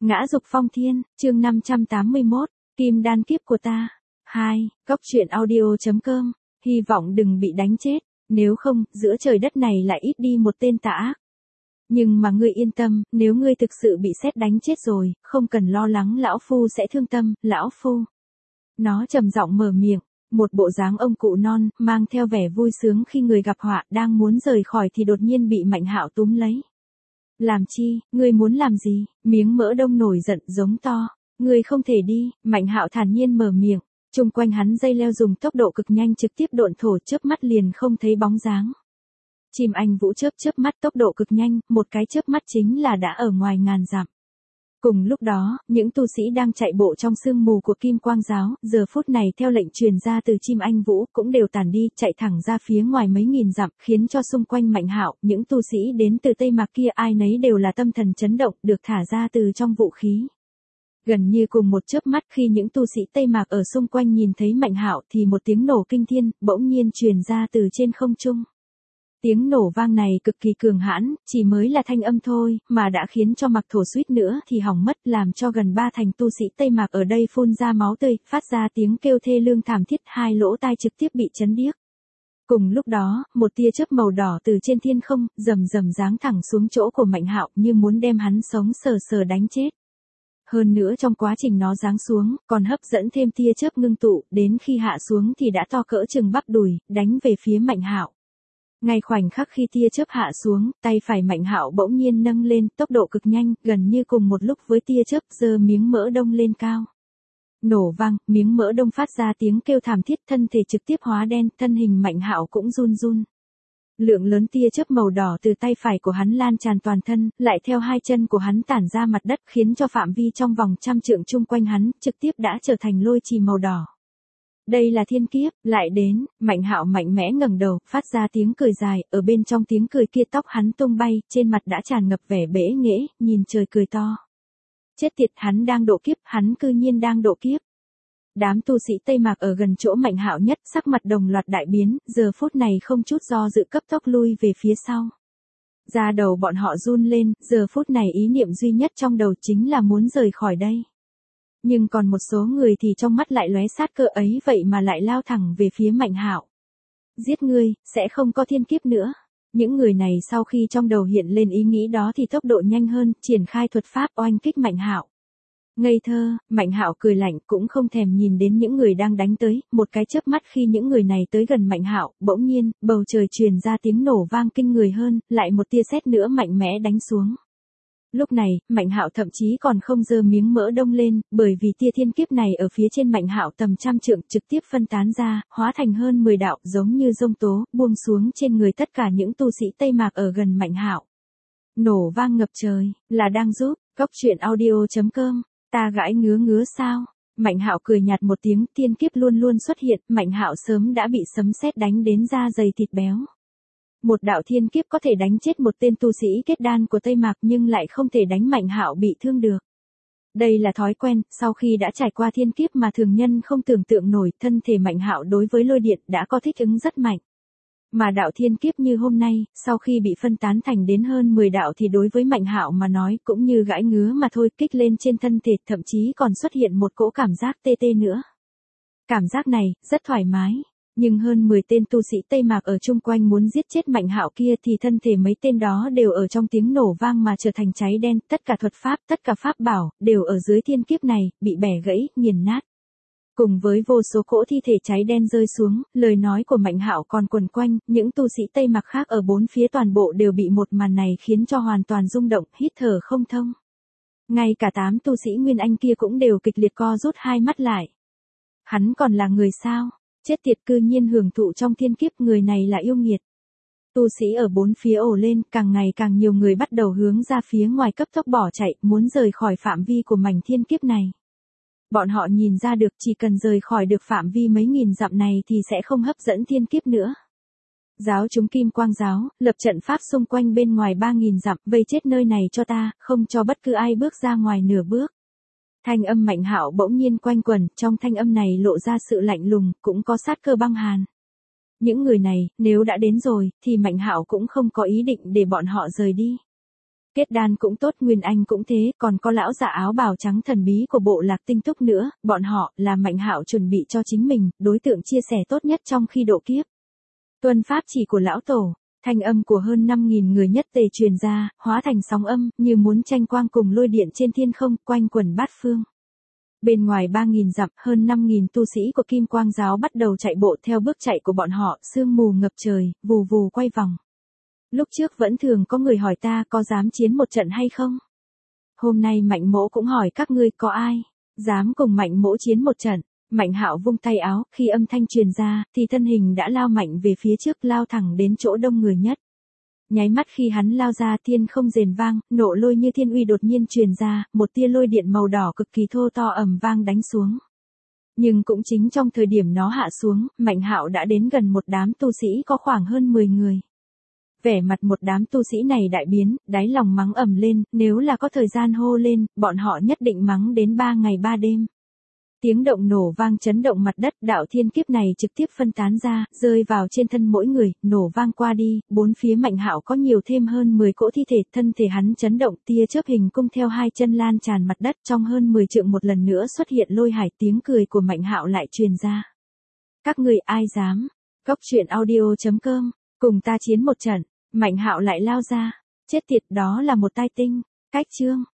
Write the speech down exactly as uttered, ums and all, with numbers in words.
Ngã dục phong thiên, chương năm trăm tám mươi mốt, kim đan kiếp của ta. hai. Cốc truyện audio.com, hy vọng đừng bị đánh chết, nếu không, giữa trời đất này lại ít đi một tên tà ác. Nhưng mà ngươi yên tâm, nếu ngươi thực sự bị sét đánh chết rồi, không cần lo lắng lão phu sẽ thương tâm, lão phu. Nó trầm giọng mở miệng, một bộ dáng ông cụ non, mang theo vẻ vui sướng khi người gặp họa, đang muốn rời khỏi thì đột nhiên bị Mạnh Hạo túm lấy. Làm chi, ngươi muốn làm gì? Miếng mỡ đông nổi giận giống to. Ngươi không thể đi, Mạnh Hạo thản nhiên mở miệng. Trung quanh hắn dây leo dùng tốc độ cực nhanh trực tiếp độn thổ, chớp mắt liền không thấy bóng dáng. Chim anh vũ chớp chớp mắt tốc độ cực nhanh, một cái chớp mắt chính là đã ở ngoài ngàn dặm. Cùng lúc đó, những tu sĩ đang chạy bộ trong sương mù của Kim Quang giáo, giờ phút này theo lệnh truyền ra từ chim anh vũ cũng đều tản đi, chạy thẳng ra phía ngoài mấy nghìn dặm, khiến cho xung quanh Mạnh Hạo, những tu sĩ đến từ Tây Mạc kia ai nấy đều là tâm thần chấn động, được thả ra từ trong vũ khí. Gần như cùng một chớp mắt khi những tu sĩ Tây Mạc ở xung quanh nhìn thấy Mạnh Hạo thì một tiếng nổ kinh thiên bỗng nhiên truyền ra từ trên không trung. Tiếng nổ vang này cực kỳ cường hãn, chỉ mới là thanh âm thôi, mà đã khiến cho Mạc Thổ suýt nữa thì hỏng mất, làm cho gần ba thành tu sĩ Tây Mạc ở đây phun ra máu tươi, phát ra tiếng kêu thê lương thảm thiết, hai lỗ tai trực tiếp bị chấn điếc. Cùng lúc đó, một tia chớp màu đỏ từ trên thiên không, rầm rầm giáng thẳng xuống chỗ của Mạnh Hạo như muốn đem hắn sống sờ sờ đánh chết. Hơn nữa trong quá trình nó giáng xuống, còn hấp dẫn thêm tia chớp ngưng tụ, đến khi hạ xuống thì đã to cỡ chừng bắp đùi, đánh về phía Mạnh Hạo. Ngay khoảnh khắc khi tia chớp hạ xuống, tay phải Mạnh Hạo bỗng nhiên nâng lên, tốc độ cực nhanh, gần như cùng một lúc với tia chớp, giơ miếng mỡ đông lên cao. Nổ vang, miếng mỡ đông phát ra tiếng kêu thảm thiết, thân thể trực tiếp hóa đen, thân hình Mạnh Hạo cũng run run. Lượng lớn tia chớp màu đỏ từ tay phải của hắn lan tràn toàn thân, lại theo hai chân của hắn tản ra mặt đất, khiến cho phạm vi trong vòng trăm trượng chung quanh hắn trực tiếp đã trở thành lôi trì màu đỏ. Đây là thiên kiếp, lại đến. Mạnh Hạo mạnh mẽ ngẩng đầu, phát ra tiếng cười dài, ở bên trong tiếng cười kia tóc hắn tung bay, trên mặt đã tràn ngập vẻ bẽ nghễ, nhìn trời cười to. Chết tiệt, hắn đang độ kiếp, hắn cư nhiên đang độ kiếp. Đám tu sĩ Tây Mạc ở gần chỗ Mạnh Hạo nhất, sắc mặt đồng loạt đại biến, giờ phút này không chút do dự cấp tốc lui về phía sau. Da đầu bọn họ run lên, giờ phút này ý niệm duy nhất trong đầu chính là muốn rời khỏi đây. Nhưng còn một số người thì trong mắt lại lóe sát cơ ấy vậy mà lại lao thẳng về phía Mạnh Hạo. Giết ngươi, sẽ không có thiên kiếp nữa. Những người này sau khi trong đầu hiện lên ý nghĩ đó thì tốc độ nhanh hơn, triển khai thuật pháp oanh kích Mạnh Hạo. Ngây thơ, Mạnh Hạo cười lạnh cũng không thèm nhìn đến những người đang đánh tới, một cái chớp mắt khi những người này tới gần Mạnh Hạo, bỗng nhiên, bầu trời truyền ra tiếng nổ vang kinh người hơn, lại một tia sét nữa mạnh mẽ đánh xuống. Lúc này, Mạnh Hạo thậm chí còn không giơ miếng mỡ đông lên, bởi vì tia thiên kiếp này ở phía trên Mạnh Hạo tầm trăm trượng trực tiếp phân tán ra, hóa thành hơn mười đạo giống như giông tố, buông xuống trên người tất cả những tu sĩ Tây Mạc ở gần Mạnh Hạo. Nổ vang ngập trời, là đang giúp, cốc truyện audio.com, ta gãi ngứa ngứa sao? Mạnh Hạo cười nhạt một tiếng, thiên kiếp luôn luôn xuất hiện, Mạnh Hạo sớm đã bị sấm sét đánh đến da dày thịt béo. Một đạo thiên kiếp có thể đánh chết một tên tu sĩ kết đan của Tây Mạc nhưng lại không thể đánh Mạnh Hạo bị thương được. Đây là thói quen, sau khi đã trải qua thiên kiếp mà thường nhân không tưởng tượng nổi, thân thể Mạnh Hạo đối với lôi điện đã có thích ứng rất mạnh. Mà đạo thiên kiếp như hôm nay, sau khi bị phân tán thành đến hơn mười đạo thì đối với Mạnh Hạo mà nói cũng như gãi ngứa mà thôi, kích lên trên thân thể, thậm chí còn xuất hiện một cỗ cảm giác tê tê nữa. Cảm giác này, rất thoải mái. Nhưng hơn mười tên tu sĩ Tây Mạc ở chung quanh muốn giết chết Mạnh Hạo kia thì thân thể mấy tên đó đều ở trong tiếng nổ vang mà trở thành cháy đen, tất cả thuật pháp, tất cả pháp bảo, đều ở dưới thiên kiếp này, bị bẻ gãy, nghiền nát. Cùng với vô số cỗ thi thể cháy đen rơi xuống, lời nói của Mạnh Hạo còn quần quanh, những tu sĩ Tây Mạc khác ở bốn phía toàn bộ đều bị một màn này khiến cho hoàn toàn rung động, hít thở không thông. Ngay cả tám tu sĩ Nguyên Anh kia cũng đều kịch liệt co rút hai mắt lại. Hắn còn là người sao? Chết tiệt, cư nhiên hưởng thụ trong thiên kiếp, người này là yêu nghiệt. Tu sĩ ở bốn phía ồ lên, càng ngày càng nhiều người bắt đầu hướng ra phía ngoài cấp tốc bỏ chạy, muốn rời khỏi phạm vi của mảnh thiên kiếp này. Bọn họ nhìn ra được chỉ cần rời khỏi được phạm vi mấy nghìn dặm này thì sẽ không hấp dẫn thiên kiếp nữa. Giáo chúng Kim Quang giáo, lập trận pháp xung quanh bên ngoài ba nghìn dặm, vây chết nơi này cho ta, không cho bất cứ ai bước ra ngoài nửa bước. Thanh âm Mạnh Hạo bỗng nhiên quanh quẩn, trong thanh âm này lộ ra sự lạnh lùng, cũng có sát cơ băng hàn. Những người này, nếu đã đến rồi, thì Mạnh Hạo cũng không có ý định để bọn họ rời đi. Kết đan cũng tốt, Nguyên Anh cũng thế, còn có lão già áo bào trắng thần bí của bộ lạc tinh túc nữa, bọn họ là Mạnh Hạo chuẩn bị cho chính mình, đối tượng chia sẻ tốt nhất trong khi độ kiếp. Tuân pháp chỉ của lão tổ, thanh âm của hơn năm nghìn người nhất tề truyền ra, hóa thành sóng âm, như muốn tranh quang cùng lôi điện trên thiên không, quanh quần bát phương. Bên ngoài ba nghìn dặm, hơn năm nghìn tu sĩ của Kim Quang giáo bắt đầu chạy bộ theo bước chạy của bọn họ, sương mù ngập trời, vù vù quay vòng. Lúc trước vẫn thường có người hỏi ta có dám chiến một trận hay không? Hôm nay Mạnh Mỗ cũng hỏi các ngươi có ai dám cùng Mạnh Mỗ chiến một trận. Mạnh Hạo vung tay áo, khi âm thanh truyền ra, thì thân hình đã lao mạnh về phía trước, lao thẳng đến chỗ đông người nhất. Nháy mắt khi hắn lao ra, thiên không rền vang, nộ lôi như thiên uy đột nhiên truyền ra, một tia lôi điện màu đỏ cực kỳ thô to ầm vang đánh xuống. Nhưng cũng chính trong thời điểm nó hạ xuống, Mạnh Hạo đã đến gần một đám tu sĩ có khoảng hơn mười người. Vẻ mặt một đám tu sĩ này đại biến, đáy lòng mắng ầm lên, nếu là có thời gian hô lên, bọn họ nhất định mắng đến ba ngày ba đêm. Tiếng động nổ vang chấn động mặt đất, đạo thiên kiếp này trực tiếp phân tán ra, rơi vào trên thân mỗi người, nổ vang qua đi, bốn phía Mạnh Hạo có nhiều thêm hơn mười cỗ thi thể, thân thể hắn chấn động, tia chớp hình cung theo hai chân lan tràn mặt đất, trong hơn mười trượng một lần nữa xuất hiện lôi hải, tiếng cười của Mạnh Hạo lại truyền ra. Các người ai dám? Cốc truyện audio chấm com, cùng ta chiến một trận. Mạnh Hạo lại lao ra, chết tiệt, đó là một tai tinh. Cách chương